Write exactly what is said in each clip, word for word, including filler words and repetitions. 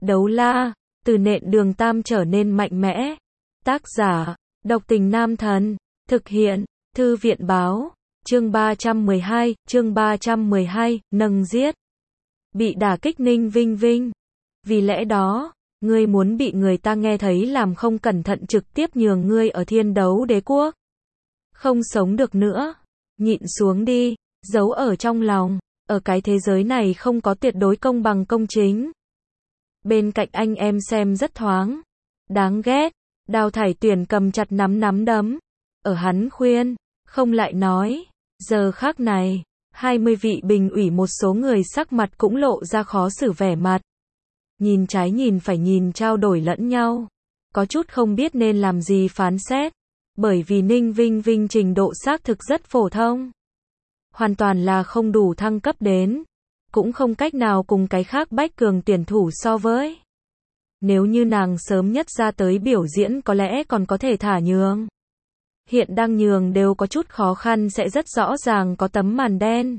Đấu la, từ nện đường tam trở nên mạnh mẽ. Tác giả, độc tình nam thần. Thực hiện, thư viện báo. Chương ba trăm mười hai, chương ba trăm mười hai, nâng giết. Bị đả kích Ninh Vinh Vinh. Vì lẽ đó, ngươi muốn bị người ta nghe thấy làm không cẩn thận trực tiếp nhường ngươi ở thiên đấu đế quốc. Không sống được nữa. Nhịn xuống đi, giấu ở trong lòng. Ở cái thế giới này không có tuyệt đối công bằng công chính. Bên cạnh anh em xem rất thoáng. Đáng ghét. Đào Thải Tuyền cầm chặt nắm nắm đấm. Ở hắn khuyên, không lại nói. Giờ khác này, hai mươi vị bình ủy một số người sắc mặt cũng lộ ra khó xử vẻ mặt. Nhìn trái nhìn phải nhìn trao đổi lẫn nhau. Có chút không biết nên làm gì phán xét. Bởi vì Ninh Vinh Vinh trình độ xác thực rất phổ thông. Hoàn toàn là không đủ thăng cấp đến. Cũng không cách nào cùng cái khác bách cường tuyển thủ so với. Nếu như nàng sớm nhất ra tới biểu diễn có lẽ còn có thể thả nhường. Hiện đang nhường đều có chút khó khăn sẽ rất rõ ràng có tấm màn đen.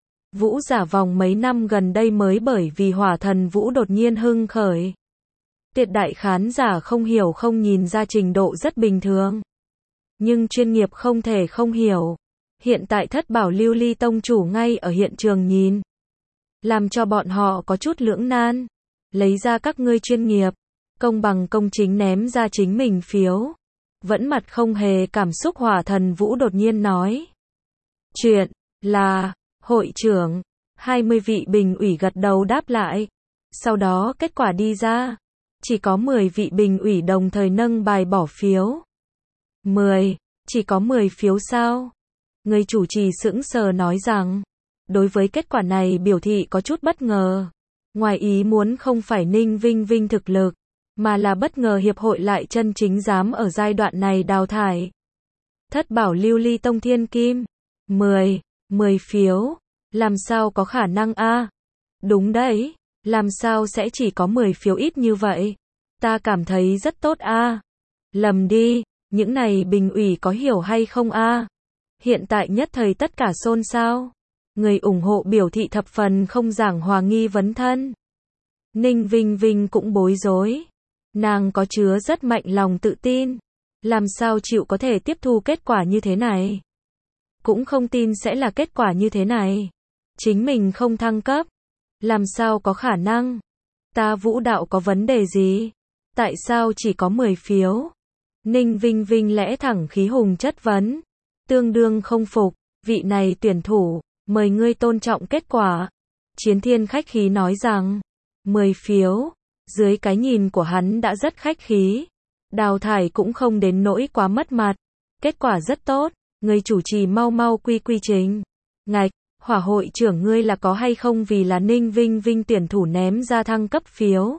Vũ giả vòng mấy năm gần đây mới bởi vì hỏa thần vũ đột nhiên hưng khởi. Tuyệt đại khán giả không hiểu không nhìn ra trình độ rất bình thường. Nhưng chuyên nghiệp không thể không hiểu. Hiện tại thất bảo lưu ly tông chủ ngay ở hiện trường nhìn. Làm cho bọn họ có chút lưỡng nan. Lấy ra các ngươi chuyên nghiệp. Công bằng công chính ném ra chính mình phiếu. Vẫn mặt không hề cảm xúc hỏa thần vũ đột nhiên nói. Chuyện là, hội trưởng, hai mươi vị bình ủy gật đầu đáp lại. Sau đó kết quả đi ra. Chỉ có mười vị bình ủy đồng thời nâng bài bỏ phiếu. mười, chỉ có mười phiếu sao? Người chủ trì sững sờ nói rằng. Đối với kết quả này biểu thị có chút bất ngờ. Ngoài ý muốn không phải Ninh Vinh Vinh thực lực. Mà là bất ngờ hiệp hội lại chân chính dám ở giai đoạn này đào thải. Thất bảo lưu ly tông thiên kim. mười, mười phiếu. Làm sao có khả năng a? À? Đúng đấy. Làm sao sẽ chỉ có mười phiếu ít như vậy? Ta cảm thấy rất tốt a. À? Lầm đi. Những này bình ủy có hiểu hay không a? À? Hiện tại nhất thời tất cả xôn xao. Người ủng hộ biểu thị thập phần không giảng hòa nghi vấn thân. Ninh Vinh Vinh cũng bối rối. Nàng có chứa rất mạnh lòng tự tin. Làm sao chịu có thể tiếp thu kết quả như thế này? Cũng không tin sẽ là kết quả như thế này. Chính mình không thăng cấp. Làm sao có khả năng? Ta vũ đạo có vấn đề gì? Tại sao chỉ có mười phiếu? Ninh Vinh Vinh lẽ thẳng khí hùng chất vấn. Tương đương không phục. Vị này tuyển thủ, mời ngươi tôn trọng kết quả. Chiến Thiên khách khí nói rằng. mười phiếu. Dưới cái nhìn của hắn đã rất khách khí. Đào thải cũng không đến nỗi quá mất mặt. Kết quả rất tốt. Người chủ trì mau mau quy quy trình. Ngạch, hỏa hội trưởng ngươi là có hay không vì là Ninh Vinh Vinh tuyển thủ ném ra thăng cấp phiếu.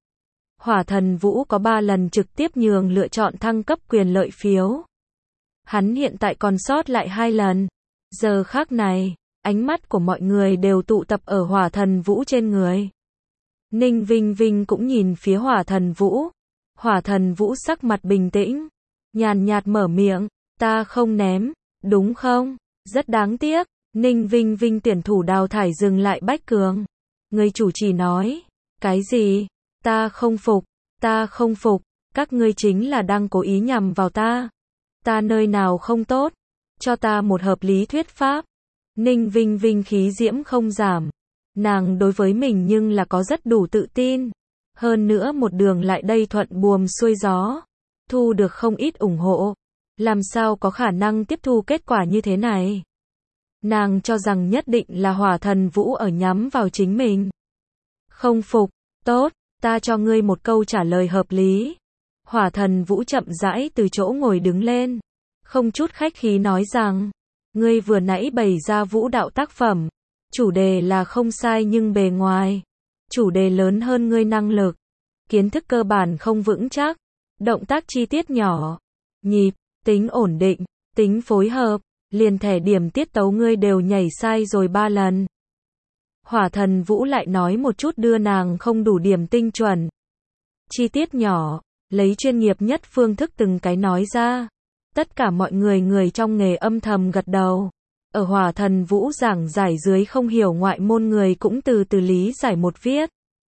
Hỏa thần vũ có ba lần trực tiếp nhường lựa chọn thăng cấp quyền lợi phiếu. Hắn hiện tại còn sót lại hai lần. Giờ khác này, ánh mắt của mọi người đều tụ tập ở hỏa thần vũ trên người. Ninh Vinh Vinh cũng nhìn phía hỏa thần vũ. Hỏa thần vũ sắc mặt bình tĩnh. Nhàn nhạt mở miệng. Ta không ném. Đúng không? Rất đáng tiếc. Ninh Vinh Vinh tuyển thủ đào thải dừng lại bách cường. Người chủ trì nói. Cái gì? Ta không phục. Ta không phục. Các ngươi chính là đang cố ý nhằm vào ta. Ta nơi nào không tốt? Cho ta một hợp lý thuyết pháp. Ninh Vinh Vinh khí diễm không giảm. Nàng đối với mình nhưng là có rất đủ tự tin. Hơn nữa một đường lại đây thuận buồm xuôi gió. Thu được không ít ủng hộ. Làm sao có khả năng tiếp thu kết quả như thế này? Nàng cho rằng nhất định là hỏa thần vũ ở nhắm vào chính mình. Không phục. Tốt, ta cho ngươi một câu trả lời hợp lý. Hỏa thần vũ chậm rãi từ chỗ ngồi đứng lên. Không chút khách khí nói rằng. Ngươi vừa nãy bày ra vũ đạo tác phẩm. Chủ đề là không sai nhưng bề ngoài. Chủ đề lớn hơn ngươi năng lực. Kiến thức cơ bản không vững chắc. Động tác chi tiết nhỏ. Nhịp, tính ổn định, tính phối hợp. Liền thẻ điểm tiết tấu ngươi đều nhảy sai rồi ba lần. Hỏa thần vũ lại nói một chút đưa nàng không đủ điểm tinh chuẩn. Chi tiết nhỏ, lấy chuyên nghiệp nhất phương thức từng cái nói ra. Tất cả mọi người người trong nghề âm thầm gật đầu. Ở hỏa thần vũ giảng giải dưới không hiểu ngoại môn người cũng từ từ lý giải một viết.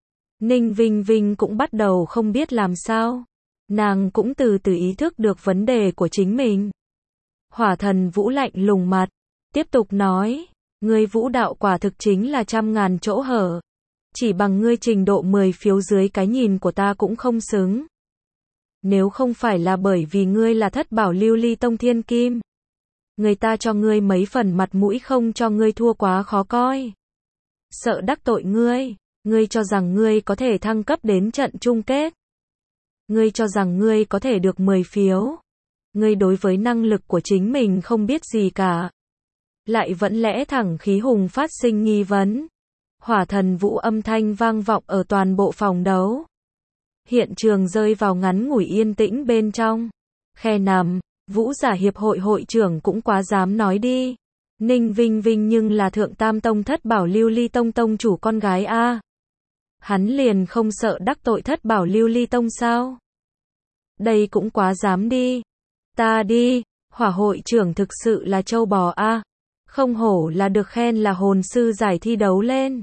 Ninh Vinh Vinh cũng bắt đầu không biết làm sao. Nàng cũng từ từ ý thức được vấn đề của chính mình. Hỏa Thần Vũ lạnh lùng mặt, tiếp tục nói, ngươi vũ đạo quả thực chính là trăm ngàn chỗ hở. Chỉ bằng ngươi trình độ mười phiếu dưới cái nhìn của ta cũng không xứng. Nếu không phải là bởi vì ngươi là thất bảo lưu ly tông thiên kim, người ta cho ngươi mấy phần mặt mũi không cho ngươi thua quá khó coi. Sợ đắc tội ngươi, ngươi cho rằng ngươi có thể thăng cấp đến trận chung kết. Ngươi cho rằng ngươi có thể được mười phiếu. Ngươi đối với năng lực của chính mình không biết gì cả. Lại vẫn lẽ thẳng khí hùng phát sinh nghi vấn. Hỏa Thần Vũ âm thanh vang vọng ở toàn bộ phòng đấu. Hiện trường rơi vào ngắn ngủi yên tĩnh bên trong. Khe nằm, Vũ giả hiệp hội hội trưởng cũng quá dám nói đi. Ninh Vinh Vinh nhưng là thượng tam tông thất bảo lưu ly tông tông chủ con gái a. Hắn liền không sợ đắc tội thất bảo lưu ly tông sao? Đây cũng quá dám đi. Ta đi, hỏa hội trưởng thực sự là trâu bò a. Không hổ là được khen là hồn sư giải thi đấu lên.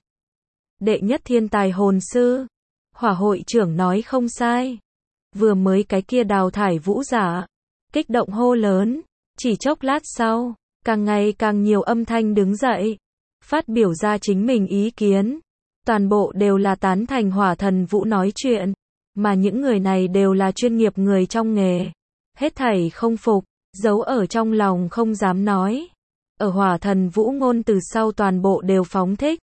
Đệ nhất thiên tài hồn sư. Hỏa hội trưởng nói không sai. Vừa mới cái kia đào thải vũ giả. Kích động hô lớn. Chỉ chốc lát sau, càng ngày càng nhiều âm thanh đứng dậy. Phát biểu ra chính mình ý kiến. Toàn bộ đều là tán thành Hỏa Thần Vũ nói chuyện. Mà những người này đều là chuyên nghiệp người trong nghề. Hết thảy không phục, giấu ở trong lòng không dám nói. Ở Hỏa Thần Vũ ngôn từ sau toàn bộ đều phóng thích.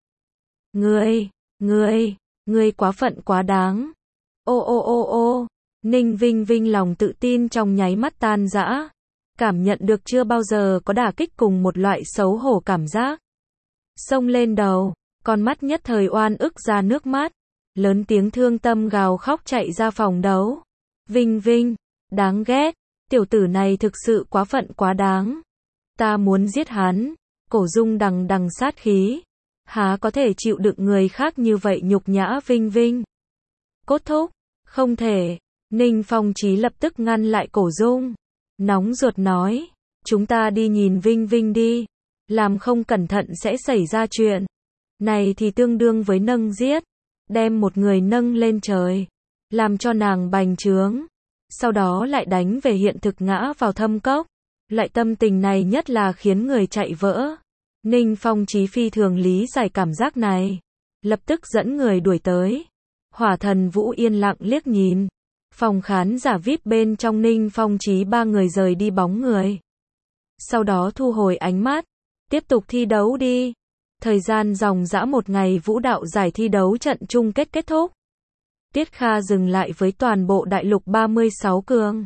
Ngươi, ngươi, ngươi quá phận quá đáng. Ô ô ô ô, Ninh Vinh Vinh lòng tự tin trong nháy mắt tan rã. Cảm nhận được chưa bao giờ có đả kích cùng một loại xấu hổ cảm giác. Xông lên đầu, con mắt nhất thời oan ức ra nước mắt. Lớn tiếng thương tâm gào khóc chạy ra phòng đấu. Vinh Vinh, đáng ghét, tiểu tử này thực sự quá phận quá đáng. Ta muốn giết hắn. Cổ Dung đằng đằng sát khí. Há có thể chịu đựng người khác như vậy nhục nhã Vinh Vinh. Cốt thúc, không thể. Ninh Phong Chí lập tức ngăn lại Cổ Dung. Nóng ruột nói, chúng ta đi nhìn Vinh Vinh đi. Làm không cẩn thận sẽ xảy ra chuyện. Này thì tương đương với nâng giết. Đem một người nâng lên trời. Làm cho nàng bành trướng. Sau đó lại đánh về hiện thực ngã vào thâm cốc. Loại tâm tình này nhất là khiến người chạy vỡ. Ninh Phong Chí phi thường lý giải cảm giác này. Lập tức dẫn người đuổi tới. Hỏa Thần Vũ yên lặng liếc nhìn. Phòng khán giả vi ai pi bên trong Ninh Phong Chí ba người rời đi bóng người. Sau đó thu hồi ánh mắt. Tiếp tục thi đấu đi. Thời gian dòng dã một ngày vũ đạo giải thi đấu trận chung kết kết thúc. Tiết Kha dừng lại với toàn bộ đại lục ba mươi sáu cường.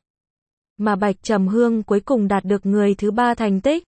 Mà Bạch Trầm Hương cuối cùng đạt được người thứ ba thành tích.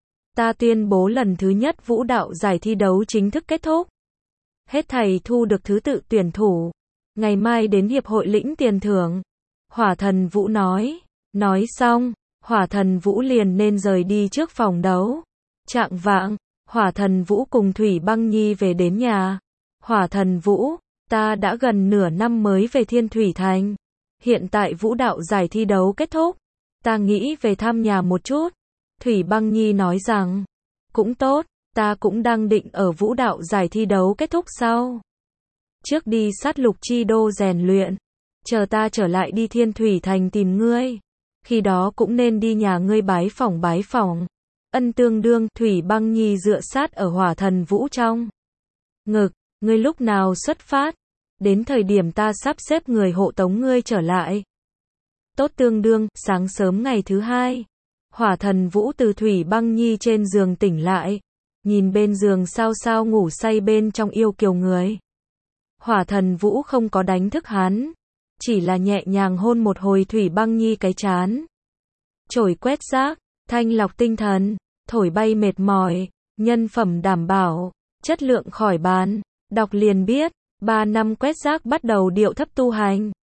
Ta tuyên bố lần thứ nhất vũ đạo giải thi đấu chính thức kết thúc. Hết thầy thu được thứ tự tuyển thủ. Ngày mai đến hiệp hội lĩnh tiền thưởng. Hỏa Thần Vũ nói. Nói xong, Hỏa Thần Vũ liền nên rời đi trước phòng đấu. Chạng vạng, Hỏa Thần Vũ cùng Thủy Băng Nhi về đến nhà. Hỏa Thần Vũ, ta đã gần nửa năm mới về Thiên Thủy Thành. Hiện tại vũ đạo giải thi đấu kết thúc. Ta nghĩ về thăm nhà một chút. Thủy Băng Nhi nói rằng, cũng tốt, ta cũng đang định ở vũ đạo giải thi đấu kết thúc sau. Trước đi sát lục chi đô rèn luyện. Chờ ta trở lại đi Thiên Thủy Thành tìm ngươi. Khi đó cũng nên đi nhà ngươi bái phỏng bái phỏng. Ân tương đương. Thủy Băng Nhi dựa sát ở Hỏa Thần Vũ trong ngực. Ngươi lúc nào xuất phát? Đến thời điểm ta sắp xếp người hộ tống ngươi trở lại. Tốt tương đương. Sáng sớm ngày thứ hai, Hỏa Thần Vũ từ Thủy Băng Nhi trên giường tỉnh lại. Nhìn bên giường sao sao ngủ say bên trong yêu kiều người. Hỏa Thần Vũ không có đánh thức hắn. Chỉ là nhẹ nhàng hôn một hồi Thủy Băng Nhi cái trán. Chổi quét rác, thanh lọc tinh thần, thổi bay mệt mỏi, nhân phẩm đảm bảo, chất lượng khỏi bàn. Đọc liền biết, ba năm quét rác bắt đầu điệu thấp tu hành.